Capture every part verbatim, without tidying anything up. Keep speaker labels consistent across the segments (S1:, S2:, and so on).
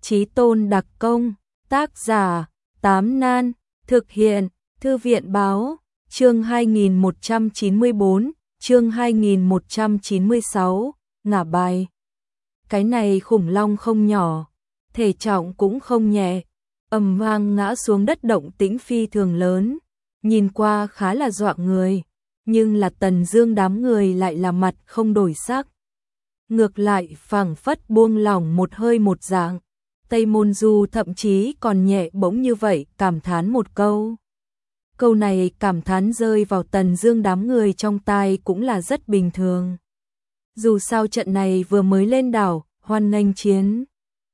S1: Chí Tôn đặc công, tác giả, Tám Nan, thực hiện, Thư viện báo, chương hai nghìn một trăm chín mươi bốn, chương hai nghìn một trăm chín mươi sáu, ngả bài. Cái này khủng long không nhỏ, thể trọng cũng không nhẹ, ầm vang ngã xuống đất, động tĩnh phi thường lớn, nhìn qua khá là dọa người, nhưng là Tần Dương đám người lại là mặt không đổi sắc. Ngược lại phảng phất buông lỏng một hơi một dạng. Tây Môn Du thậm chí còn nhẹ bỗng như vậy cảm thán một câu. Câu này cảm thán rơi vào Tần Dương đám người trong tai cũng là rất bình thường. Dù sao trận này vừa mới lên đảo, hoan nghênh chiến.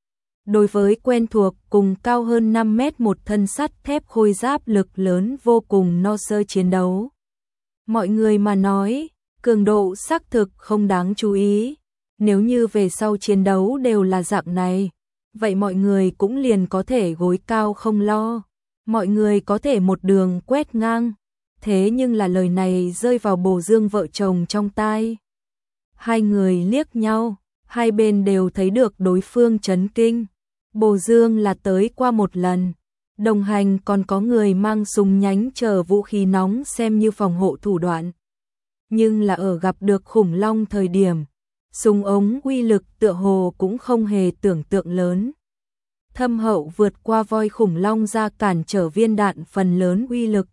S1: Đối với quen thuộc cùng cao hơn năm mét một thân sắt thép khôi giáp lực lớn vô cùng no sơ chiến đấu. Mọi người mà nói, cường độ xác thực không đáng chú ý. Nếu như về sau chiến đấu đều là dạng này, vậy mọi người cũng liền có thể gối cao không lo. Mọi người có thể một đường quét ngang. Thế nhưng là lời này rơi vào Bồ Dương vợ chồng trong tai. Hai người liếc nhau, hai bên đều thấy được đối phương chấn kinh. Bồ Dương là tới qua một lần, đồng hành còn có người mang súng nhánh chờ vũ khí nóng xem như phòng hộ thủ đoạn. Nhưng là ở gặp được khủng long thời điểm, súng ống uy lực tựa hồ cũng không hề tưởng tượng lớn. Thâm hậu vượt qua voi khủng long ra cản trở viên đạn phần lớn uy lực.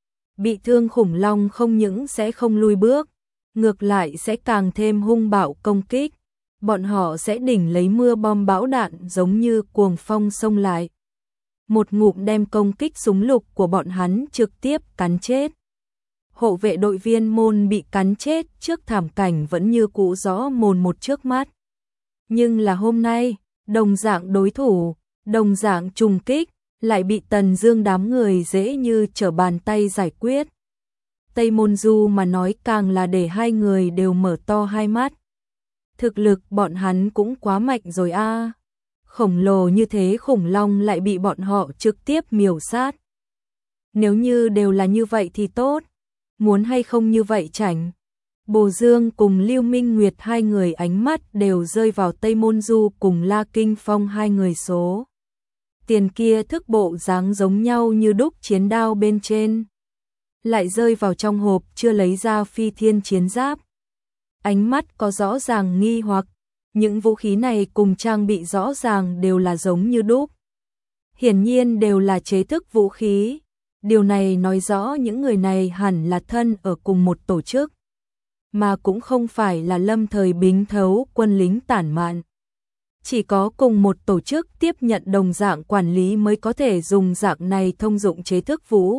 S1: Bị thương khủng long không những sẽ không lùi bước, ngược lại sẽ càng thêm hung bạo công kích. Bọn họ sẽ đỉnh lấy mưa bom bão đạn giống như cuồng phong xông lại. Một ngụm đem công kích súng lục của bọn hắn trực tiếp cắn chết. Hộ vệ đội viên môn bị cắn chết trước thảm cảnh vẫn như cũ rõ mồn một trước mắt. Nhưng là hôm nay, đồng dạng đối thủ, đồng dạng trùng kích, lại bị Tần Dương đám người dễ như trở bàn tay giải quyết. Tây Môn Du mà nói càng là để hai người đều mở to hai mắt. Thực lực bọn hắn cũng quá mạnh rồi a. À. Khổng lồ như thế khủng long lại bị bọn họ trực tiếp miểu sát. Nếu như đều là như vậy thì tốt, muốn hay không như vậy chảnh. Bồ Dương cùng Lưu Minh Nguyệt hai người ánh mắt đều rơi vào Tây Môn Du cùng La Kinh Phong hai người số. Tiền kia thức bộ dáng giống nhau như đúc chiến đao bên trên. Lại rơi vào trong hộp chưa lấy ra phi thiên chiến giáp. Ánh mắt có rõ ràng nghi hoặc, những vũ khí này cùng trang bị rõ ràng đều là giống như đúc. Hiển nhiên đều là chế thức vũ khí. Điều này nói rõ những người này hẳn là thân ở cùng một tổ chức, mà cũng không phải là lâm thời bính thấu quân lính tản mạn. Chỉ có cùng một tổ chức tiếp nhận đồng dạng quản lý mới có thể dùng dạng này thông dụng chế thức vũ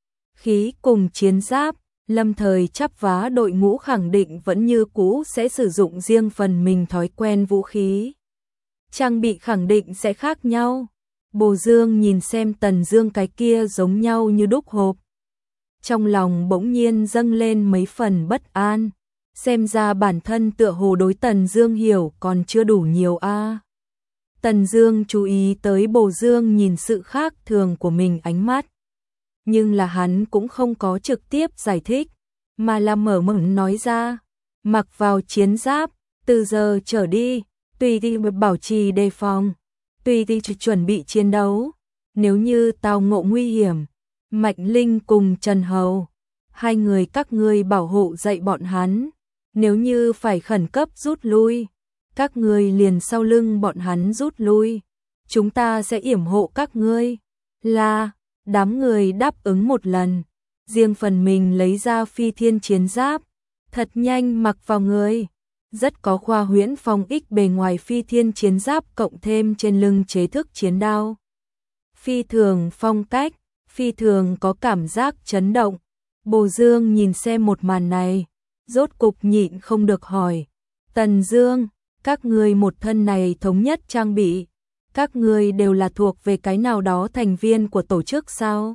S1: khí cùng chiến giáp. Lâm thời chắp vá đội ngũ khẳng định vẫn như cũ sẽ sử dụng riêng phần mình thói quen vũ khí. Trang bị khẳng định sẽ khác nhau. Bồ Dương nhìn xem Tần Dương cái kia giống nhau như đúc hộp. Trong lòng bỗng nhiên dâng lên mấy phần bất an. Xem ra bản thân tựa hồ đối Tần Dương hiểu còn chưa đủ nhiều a. À. Tần Dương chú ý tới Bồ Dương nhìn sự khác thường của mình ánh mắt. Nhưng là hắn cũng không có trực tiếp giải thích, mà là mở miệng nói ra, mặc vào chiến giáp, từ giờ trở đi, tùy đi bảo trì đề phòng, tùy đi chuẩn bị chiến đấu, nếu như tao ngộ nguy hiểm, Mạnh Linh cùng Trần Hầu, hai người các ngươi bảo hộ dạy bọn hắn, nếu như phải khẩn cấp rút lui, các ngươi liền sau lưng bọn hắn rút lui, chúng ta sẽ yểm hộ các ngươi. Là đám người đáp ứng một lần, riêng phần mình lấy ra phi thiên chiến giáp, thật nhanh mặc vào người. Rất có khoa huyễn phong ích bề ngoài phi thiên chiến giáp cộng thêm trên lưng chế thức chiến đao. Phi thường phong cách, phi thường có cảm giác chấn động. Bồ Dương nhìn xem một màn này, rốt cục nhịn không được hỏi. Tần Dương, các ngươi một thân này thống nhất trang bị. Các ngươi đều là thuộc về cái nào đó thành viên của tổ chức sao?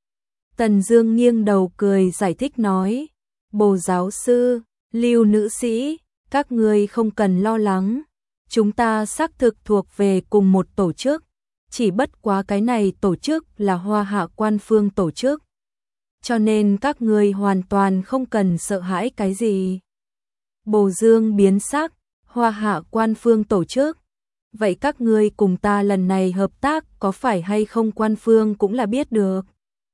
S1: Tần Dương nghiêng đầu cười giải thích nói, Bồ giáo sư, Lưu nữ sĩ, các ngươi không cần lo lắng, chúng ta xác thực thuộc về cùng một tổ chức, chỉ bất quá cái này tổ chức là Hoa Hạ Quan Phương tổ chức, cho nên các ngươi hoàn toàn không cần sợ hãi cái gì. Bồ Dương biến sắc, Hoa Hạ Quan Phương tổ chức, vậy các ngươi cùng ta lần này hợp tác có phải hay không quan phương cũng là biết được.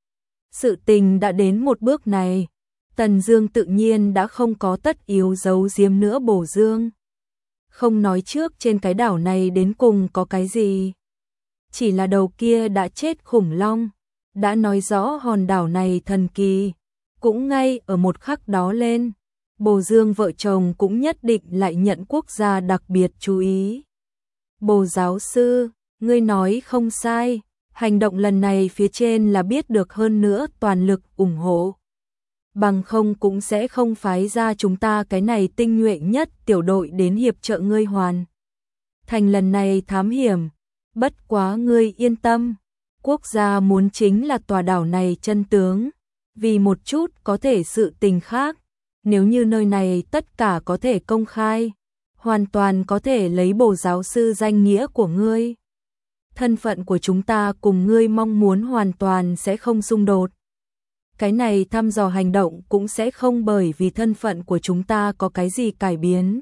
S1: Sự tình đã đến một bước này, Tần Dương tự nhiên đã không có tất yếu giấu giếm nữa Bổ Dương. Không nói trước trên cái đảo này đến cùng có cái gì. Chỉ là đầu kia đã chết khủng long, đã nói rõ hòn đảo này thần kỳ. Cũng ngay ở một khắc đó lên, Bồ Dương vợ chồng cũng nhất định lại nhận quốc gia đặc biệt chú ý. Bồ giáo sư, ngươi nói không sai, hành động lần này phía trên là biết được hơn nữa toàn lực ủng hộ. Bằng không cũng sẽ không phái ra chúng ta cái này tinh nhuệ nhất tiểu đội đến hiệp trợ ngươi hoàn thành lần này thám hiểm. Bất quá ngươi yên tâm, quốc gia muốn chính là tòa đảo này chân tướng, vì một chút có thể sự tình khác, nếu như nơi này tất cả có thể công khai, hoàn toàn có thể lấy Bồ giáo sư danh nghĩa của ngươi. Thân phận của chúng ta cùng ngươi mong muốn hoàn toàn sẽ không xung đột. Cái này thăm dò hành động cũng sẽ không bởi vì thân phận của chúng ta có cái gì cải biến.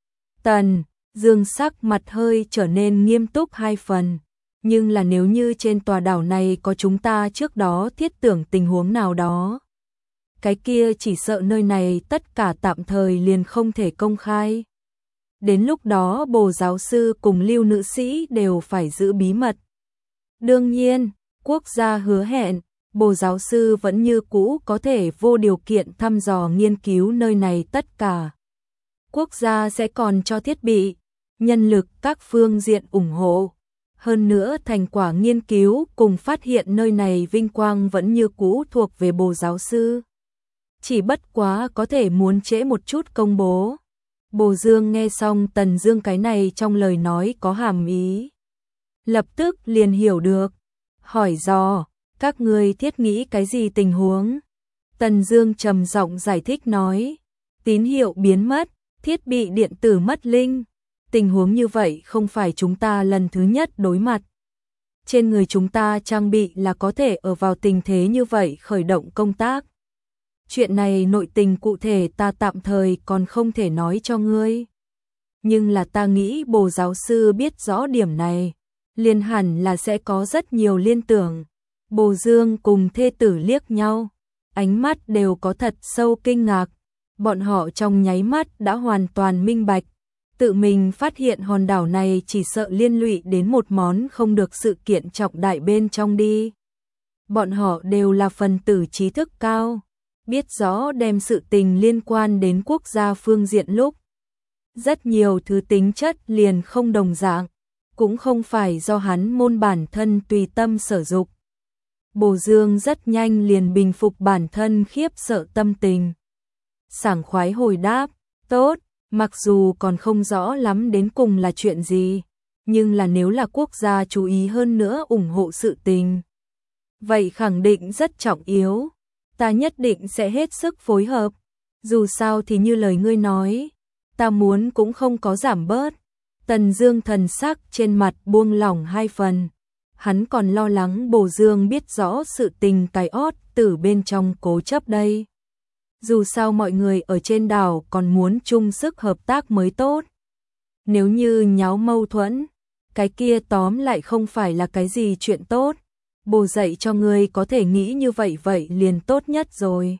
S1: Tần Dương sắc mặt hơi trở nên nghiêm túc hai phần, nhưng là nếu như trên tòa đảo này có chúng ta trước đó thiết tưởng tình huống nào đó, cái kia chỉ sợ nơi này tất cả tạm thời liền không thể công khai. Đến lúc đó Bồ giáo sư cùng Lưu nữ sĩ đều phải giữ bí mật. Đương nhiên, quốc gia hứa hẹn, Bồ giáo sư vẫn như cũ có thể vô điều kiện thăm dò nghiên cứu nơi này tất cả. Quốc gia sẽ còn cho thiết bị, nhân lực các phương diện ủng hộ. Hơn nữa thành quả nghiên cứu cùng phát hiện nơi này vinh quang vẫn như cũ thuộc về Bồ giáo sư. Chỉ bất quá có thể muốn trễ một chút công bố. Bồ Dương nghe xong Tần Dương cái này trong lời nói có hàm ý, lập tức liền hiểu được, hỏi dò, các ngươi thiết nghĩ cái gì tình huống? Tần Dương trầm giọng giải thích nói, tín hiệu biến mất, thiết bị điện tử mất linh. Tình huống như vậy không phải chúng ta lần thứ nhất đối mặt. Trên người chúng ta trang bị là có thể ở vào tình thế như vậy khởi động công tác. Chuyện này nội tình cụ thể ta tạm thời còn không thể nói cho ngươi. Nhưng là ta nghĩ Bồ giáo sư biết rõ điểm này, liền hẳn là sẽ có rất nhiều liên tưởng. Bồ Dương cùng thê tử liếc nhau, ánh mắt đều có thật sâu kinh ngạc. Bọn họ trong nháy mắt đã hoàn toàn minh bạch, tự mình phát hiện hòn đảo này chỉ sợ liên lụy đến một món không được sự kiện trọng đại bên trong đi. Bọn họ đều là phần tử trí thức cao, biết rõ đem sự tình liên quan đến quốc gia phương diện lúc. Rất nhiều thứ tính chất liền không đồng dạng, cũng không phải do hắn môn bản thân tùy tâm sở dục. Bồ Dương rất nhanh liền bình phục bản thân khiếp sợ tâm tình. Sảng khoái hồi đáp, tốt, mặc dù còn không rõ lắm đến cùng là chuyện gì, nhưng là nếu là quốc gia chú ý hơn nữa ủng hộ sự tình, vậy khẳng định rất trọng yếu. Ta nhất định sẽ hết sức phối hợp. Dù sao thì như lời ngươi nói, ta muốn cũng không có giảm bớt. Tần Dương thần sắc trên mặt buông lỏng hai phần. Hắn còn lo lắng Bồ Dương biết rõ sự tình cái ót từ bên trong cố chấp đây. Dù sao mọi người ở trên đảo còn muốn chung sức hợp tác mới tốt. Nếu như nháo mâu thuẫn, cái kia tóm lại không phải là cái gì chuyện tốt. Bồ dạy cho ngươi có thể nghĩ như vậy vậy liền tốt nhất rồi.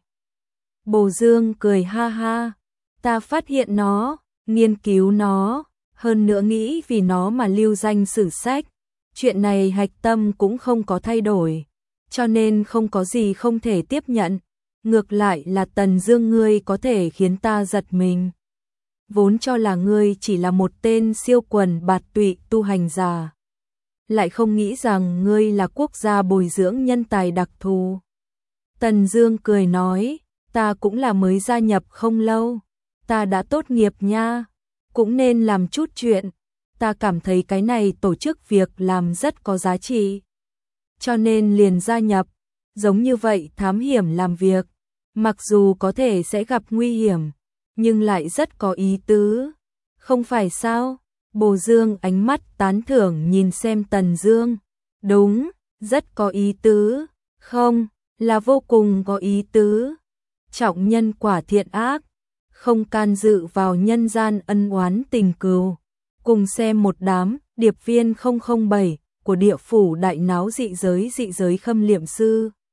S1: Bồ Dương cười ha ha, ta phát hiện nó, nghiên cứu nó, hơn nữa nghĩ vì nó mà lưu danh sử sách. Chuyện này hạch tâm cũng không có thay đổi, cho nên không có gì không thể tiếp nhận. Ngược lại là Tần Dương ngươi có thể khiến ta giật mình. Vốn cho là ngươi chỉ là một tên siêu quần bạt tụy tu hành giả, lại không nghĩ rằng ngươi là quốc gia bồi dưỡng nhân tài đặc thù. Tần Dương cười nói, ta cũng là mới gia nhập không lâu, ta đã tốt nghiệp nha, cũng nên làm chút chuyện. Ta cảm thấy cái này tổ chức việc làm rất có giá trị, cho nên liền gia nhập. Giống như vậy thám hiểm làm việc, mặc dù có thể sẽ gặp nguy hiểm, nhưng lại rất có ý tứ, không phải sao? Bồ Dương ánh mắt tán thưởng nhìn xem Tần Dương. Đúng, rất có ý tứ, không, là vô cùng có ý tứ. Trọng nhân quả thiện ác, không can dự vào nhân gian ân oán tình cừu, cùng xem một đám điệp viên không không bảy của địa phủ đại náo dị giới dị giới khâm liệm sư.